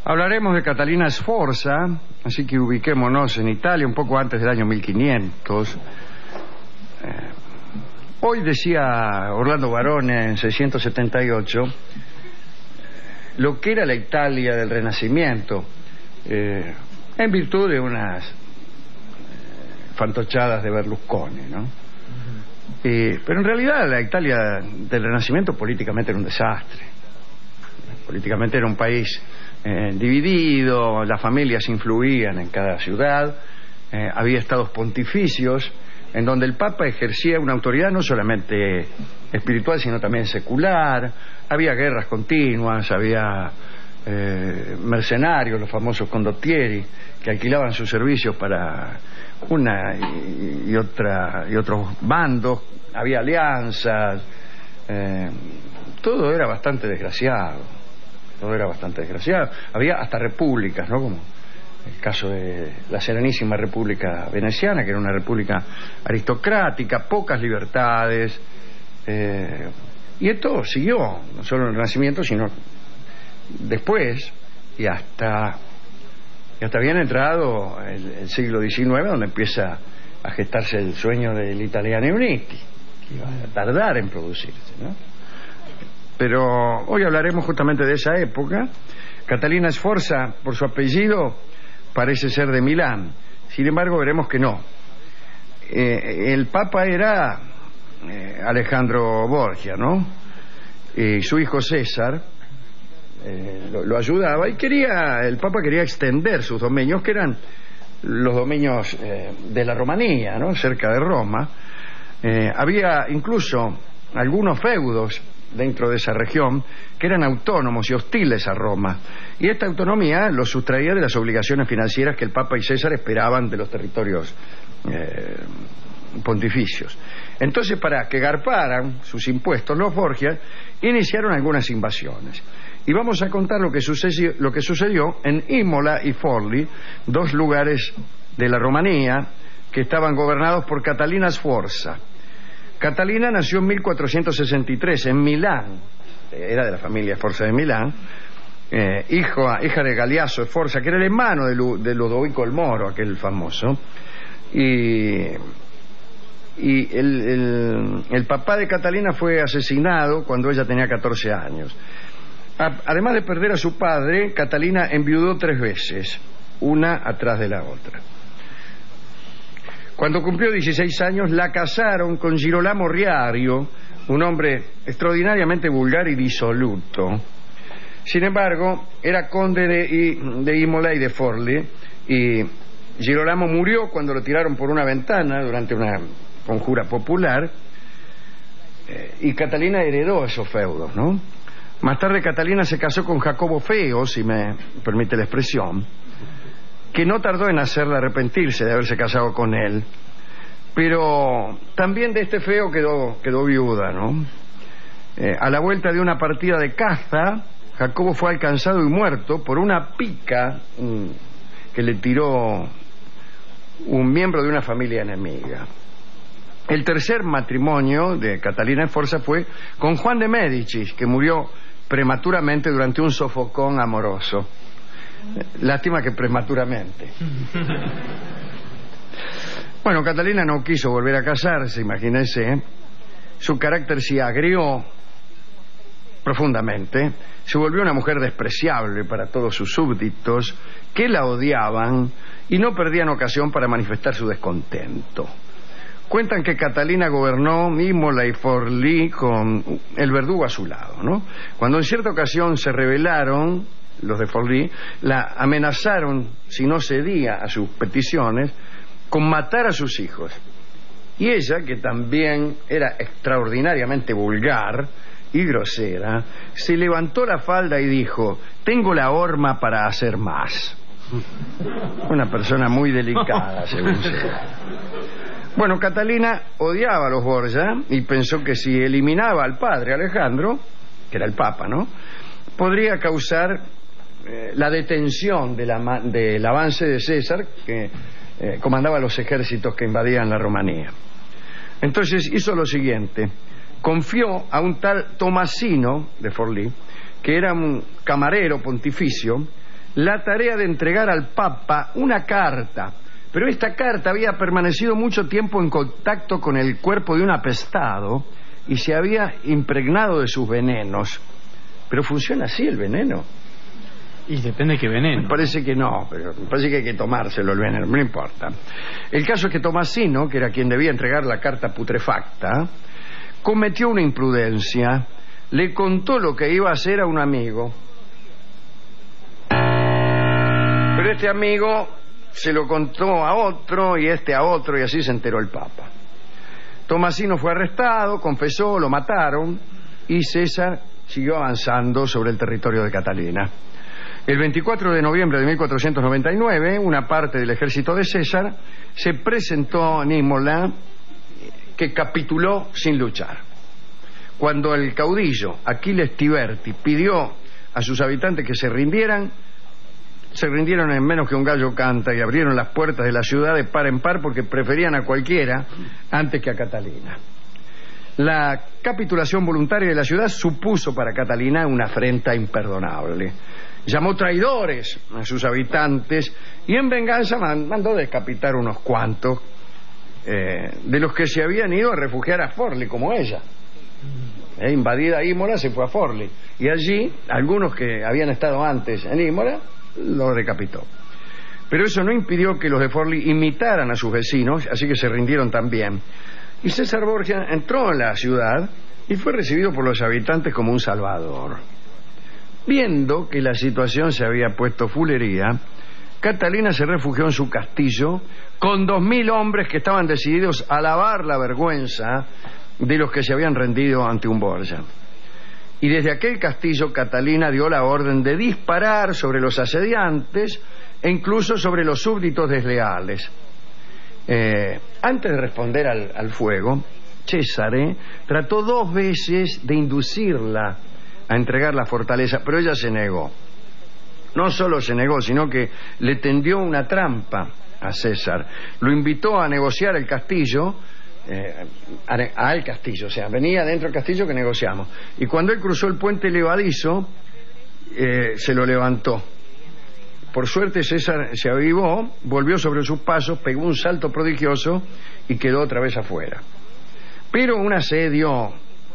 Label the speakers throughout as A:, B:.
A: Hablaremos de Catalina Sforza, así que ubiquémonos en Italia un poco antes del año 1500. Hoy decía Orlando Varone en 678 lo que era la Italia del Renacimiento, en virtud de unas fantochadas de Berlusconi, ¿no? Pero en realidad la Italia del Renacimiento políticamente era un desastre. Políticamente era un país dividido, las familias influían en cada ciudad, había estados pontificios en donde el Papa ejercía una autoridad no solamente espiritual sino también secular, había guerras continuas, había mercenarios, los famosos condottieri, que alquilaban sus servicios para una y otros bandos, había alianzas, todo era bastante desgraciado. Había hasta repúblicas, ¿no? Como el caso de la Serenísima República Veneciana, que era una república aristocrática, pocas libertades, y esto siguió, no solo en el Renacimiento, sino después, y hasta bien entrado el siglo XIX, donde empieza a gestarse el sueño del Italiani Uniti, que iba a tardar en producirse, ¿no? Pero hoy hablaremos justamente de esa época. Catalina Sforza, por su apellido, parece ser de Milán. Sin embargo, veremos que no. El Papa era Alejandro Borgia, ¿no? Su hijo César lo ayudaba y el Papa quería extender sus dominios, que eran los dominios de la Romanía, ¿no? Cerca de Roma. Había incluso algunos feudos dentro de esa región que eran autónomos y hostiles a Roma, y esta autonomía los sustraía de las obligaciones financieras que el Papa y César esperaban de los territorios pontificios. Entonces, para que garparan sus impuestos, los Borgia iniciaron algunas invasiones, y vamos a contar lo que sucedió en Imola y Forlì, dos lugares de la Romanía que estaban gobernados por Catalina Sforza. Catalina nació en 1463 en Milán, era de la familia Sforza de Milán, hija de Galeazzo Sforza, que era el hermano de Ludovico el Moro, aquel famoso, y el papá de Catalina fue asesinado cuando ella tenía 14 años. Además de perder a su padre, Catalina enviudó 3 veces, una atrás de la otra. Cuando cumplió 16 años, la casaron con Girolamo Riario, un hombre extraordinariamente vulgar y disoluto. Sin embargo, era conde de Imola y de Forlì, y Girolamo murió cuando lo tiraron por una ventana durante una conjura popular, y Catalina heredó esos feudos, ¿no? Más tarde Catalina se casó con Jacobo Feo, si me permite la expresión, que no tardó en hacerla arrepentirse de haberse casado con él. Pero también de este Feo quedó viuda, ¿no? A la vuelta de una partida de caza, Jacobo fue alcanzado y muerto por una pica que le tiró un miembro de una familia enemiga. El tercer matrimonio de Catalina Sforza fue con Juan de Médicis, que murió prematuramente durante un sofocón amoroso. Lástima que prematuramente. Bueno, Catalina no quiso volver a casarse, imagínense. Su carácter se agrió profundamente. Se volvió una mujer despreciable para todos sus súbditos, que la odiaban y no perdían ocasión para manifestar su descontento. Cuentan que Catalina gobernó Imola y Forlì con el verdugo a su lado, ¿no? Cuando en cierta ocasión se rebelaron los de Forlì, la amenazaron, si no cedía a sus peticiones, con matar a sus hijos. Y ella, que también era extraordinariamente vulgar y grosera, se levantó la falda y dijo: tengo la horma para hacer más. Una persona muy delicada, según sea. Bueno, Catalina odiaba a los Borgia y pensó que si eliminaba al padre Alejandro, que era el Papa, ¿no?, podría causar la detención del avance de César, que comandaba los ejércitos que invadían la Romanía. Entonces hizo lo siguiente: confió a un tal Tomasino de Forlì, que era un camarero pontificio, la tarea de entregar al Papa una carta. Pero esta carta había permanecido mucho tiempo en contacto con el cuerpo de un apestado y se había impregnado de sus venenos. ¿Pero funciona así el veneno?
B: Y depende de qué veneno.
A: Me parece que no, pero me parece que hay que tomárselo el veneno, no importa. El caso es que Tomasino, que era quien debía entregar la carta putrefacta, cometió una imprudencia. Le contó lo que iba a hacer a un amigo. Pero este amigo se lo contó a otro y este a otro y así se enteró el Papa. Tomasino fue arrestado, confesó, lo mataron y César siguió avanzando sobre el territorio de Catalina. El 24 de noviembre de 1499, una parte del ejército de César se presentó en Imola, que capituló sin luchar. Cuando el caudillo Aquiles Tiberti pidió a sus habitantes que se rindieron en menos que un gallo canta y abrieron las puertas de la ciudad de par en par porque preferían a cualquiera antes que a Catalina. La capitulación voluntaria de la ciudad supuso para Catalina una afrenta imperdonable. Llamó traidores a sus habitantes y en venganza mandó decapitar unos cuantos de los que se habían ido a refugiar a Forli, como ella. Invadida Imola, se fue a Forli y allí algunos que habían estado antes en Imola lo decapitó. Pero eso no impidió que los de Forli imitaran a sus vecinos, así que se rindieron también. Y César Borgia entró en la ciudad y fue recibido por los habitantes como un salvador. Viendo que la situación se había puesto fulería, Catalina se refugió en su castillo con 2000 hombres que estaban decididos a lavar la vergüenza de los que se habían rendido ante un Borgia. Y desde aquel castillo Catalina dio la orden de disparar sobre los asediantes e incluso sobre los súbditos desleales. Antes de responder al fuego, César trató 2 veces de inducirla a entregar la fortaleza, pero ella se negó. No solo se negó, sino que le tendió una trampa a César. Lo invitó a negociar el castillo, al castillo, o sea, venía dentro del castillo que negociamos. Y cuando él cruzó el puente levadizo, se lo levantó. Por suerte César se avivó, volvió sobre sus pasos, pegó un salto prodigioso y quedó otra vez afuera. Pero un asedio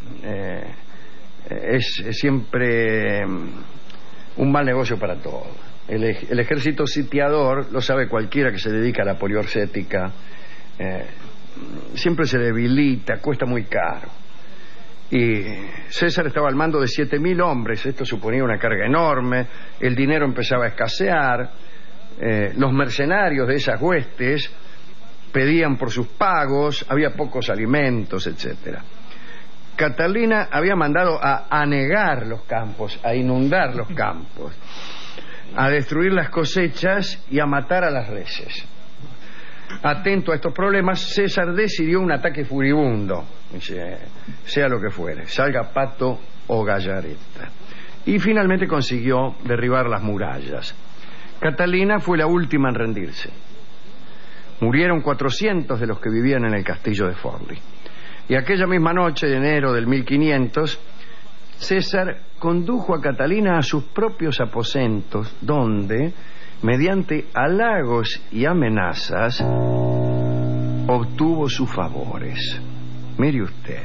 A: es siempre un mal negocio para todos. El ejército sitiador, lo sabe cualquiera que se dedica a la poliorcética, siempre se debilita, cuesta muy caro. Y César estaba al mando de 7000 hombres, esto suponía una carga enorme, el dinero empezaba a escasear, los mercenarios de esas huestes pedían por sus pagos, había pocos alimentos, etcétera. Catalina había mandado a anegar los campos, a inundar los campos, a destruir las cosechas y a matar a las reses. Atento a estos problemas, César decidió un ataque furibundo, sea lo que fuere, salga pato o gallareta. Y finalmente consiguió derribar las murallas. Catalina fue la última en rendirse. Murieron 400 de los que vivían en el castillo de Forli. Y aquella misma noche de enero del 1500, César condujo a Catalina a sus propios aposentos, donde, mediante halagos y amenazas, obtuvo sus favores. Mire usted.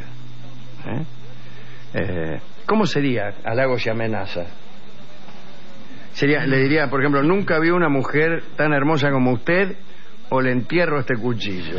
A: ¿Cómo sería halagos y amenazas? Le diría, por ejemplo, nunca vi una mujer tan hermosa como usted, o le entierro este cuchillo.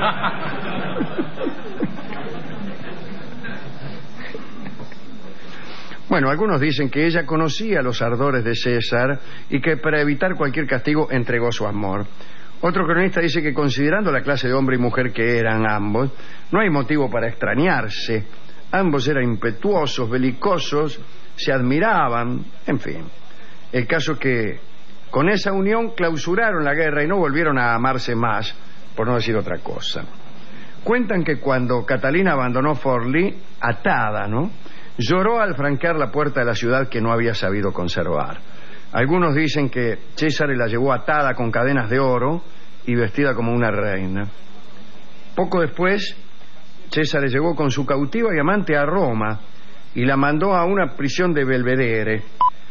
A: Bueno, algunos dicen que ella conocía los ardores de César y que para evitar cualquier castigo entregó su amor. Otro cronista dice que considerando la clase de hombre y mujer que eran ambos, no hay motivo para extrañarse. Ambos eran impetuosos, belicosos, se admiraban, en fin. El caso es que con esa unión clausuraron la guerra y no volvieron a amarse más, por no decir otra cosa. Cuentan que cuando Catalina abandonó Forli, atada, lloró al franquear la puerta de la ciudad que no había sabido conservar. Algunos dicen que César la llevó atada con cadenas de oro y vestida como una reina. Poco después, César llegó con su cautiva y amante a Roma y la mandó a una prisión de Belvedere.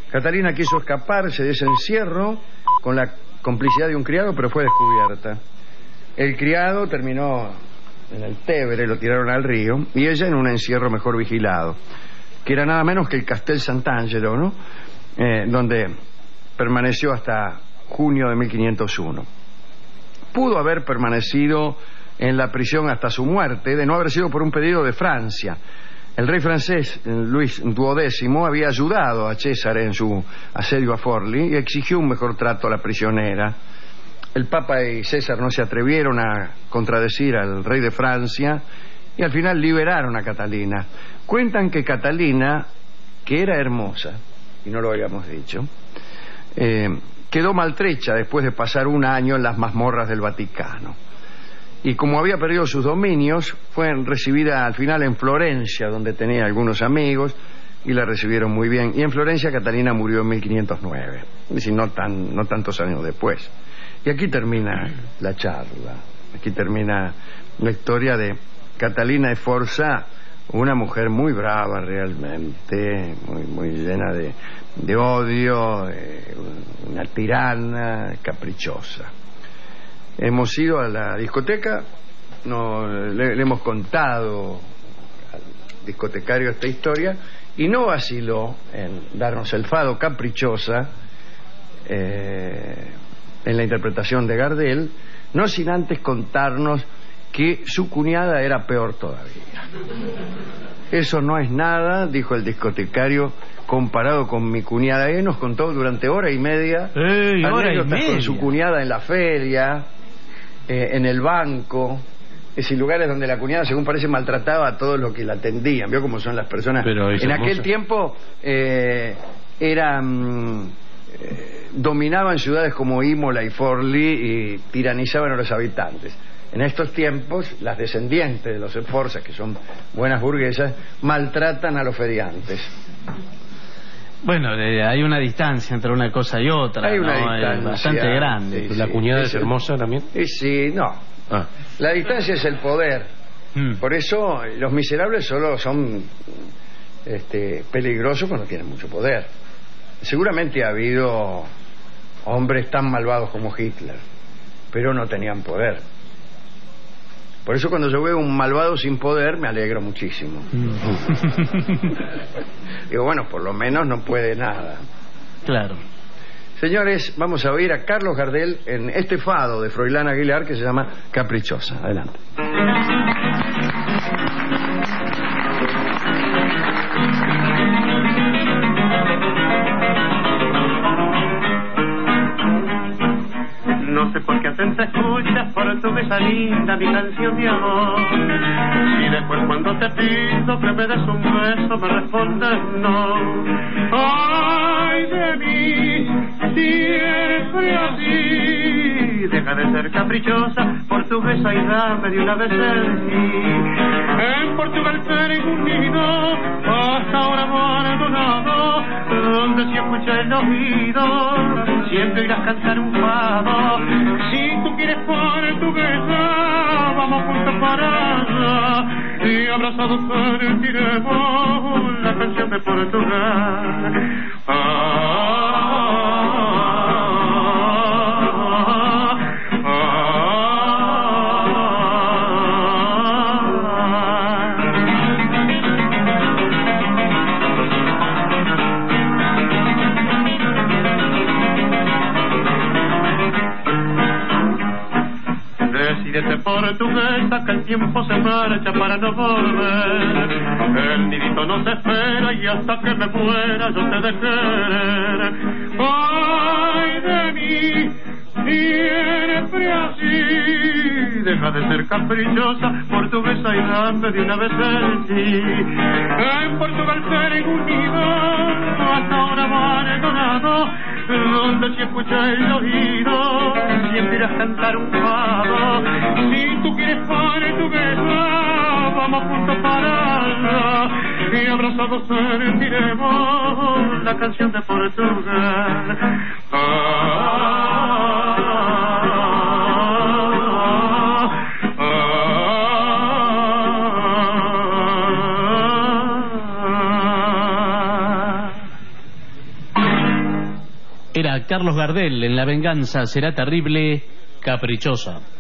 A: Catalina quiso escaparse de ese encierro con la complicidad de un criado, pero fue descubierta. El criado terminó en el Tévere, lo tiraron al río, y ella en un encierro mejor vigilado, que era nada menos que el Castel Sant'Angelo, ¿no? Donde permaneció hasta junio de 1501. Pudo haber permanecido en la prisión hasta su muerte, de no haber sido por un pedido de Francia. El rey francés Luis XII había ayudado a César en su asedio a Forlì y exigió un mejor trato a la prisionera. El Papa y César no se atrevieron a contradecir al rey de Francia y al final liberaron a Catalina. Cuentan que Catalina, que era hermosa, y no lo habíamos dicho, quedó maltrecha después de pasar un año en las mazmorras del Vaticano. Y como había perdido sus dominios, fue recibida al final en Florencia, donde tenía algunos amigos, y la recibieron muy bien. Y en Florencia Catalina murió en 1509, es decir, no tantos años después. Y aquí termina la charla, aquí termina la historia de Catalina Sforza, una mujer muy brava realmente, muy llena de odio, una tirana, caprichosa. Hemos ido a la discoteca, le hemos contado al discotecario esta historia y no vaciló en darnos el fado Caprichosa en la interpretación de Gardel, no sin antes contarnos que su cuñada era peor todavía. Eso no es nada, dijo el discotecario, comparado con mi cuñada. Él nos contó durante hora y media anécdotas con su cuñada en la feria, en el banco, es decir, lugares donde la cuñada, según parece, maltrataba a todos los que la atendían. ¿Vio cómo son las personas? Pero en aquel tiempo dominaban ciudades como Imola y Forlì y tiranizaban a los habitantes. En estos tiempos, las descendientes de los Sforza, que son buenas burguesas, maltratan a los feriantes.
B: Bueno, hay una distancia entre una cosa y otra.
A: Hay una
B: distancia bastante grande.
C: ¿La cuñada es hermosa también?
A: Sí, no. La distancia es el poder. Por eso los miserables solo son peligrosos cuando tienen mucho poder. Seguramente ha habido hombres tan malvados como Hitler, pero no tenían poder. Por eso cuando yo veo un malvado sin poder me alegro muchísimo. Digo, bueno, por lo menos no puede nada.
B: Claro.
A: Señores, vamos a oír a Carlos Gardel en este fado de Froilán Aguilar que se llama Caprichosa. Adelante.
D: No sé por qué acento escuchas por tu besa linda mi canción de amor. Y después cuando te pido que me des un beso me respondes no. Ay de mí, siempre así. Deja de ser caprichosa, portuguesa y dame de una vez el sí. En Portugal tengo un nido, hasta ahora abandonado, donde si escucha el oído, siempre irás a cantar un fado. Si tú quieres portuguesa, vamos juntos para allá y abrazados sentiremos la canción de Portugal. Decídete portuguesa que el tiempo se marcha para no volver. El nidito no se espera y hasta que me muera yo te de querer. Ay de mí, siempre así. Deja de ser caprichosa, portuguesa y dame de una vez el sí. En Portugal tengo un nido, hasta ahora abandonado, donde si escucha el oído, siempre irás a cantar un fado. Si tú quieres portuguesa, vamos juntos para allá y abrazados sentiremos la canción de Portugal.
B: Carlos Gardel en La venganza será terrible, caprichosa.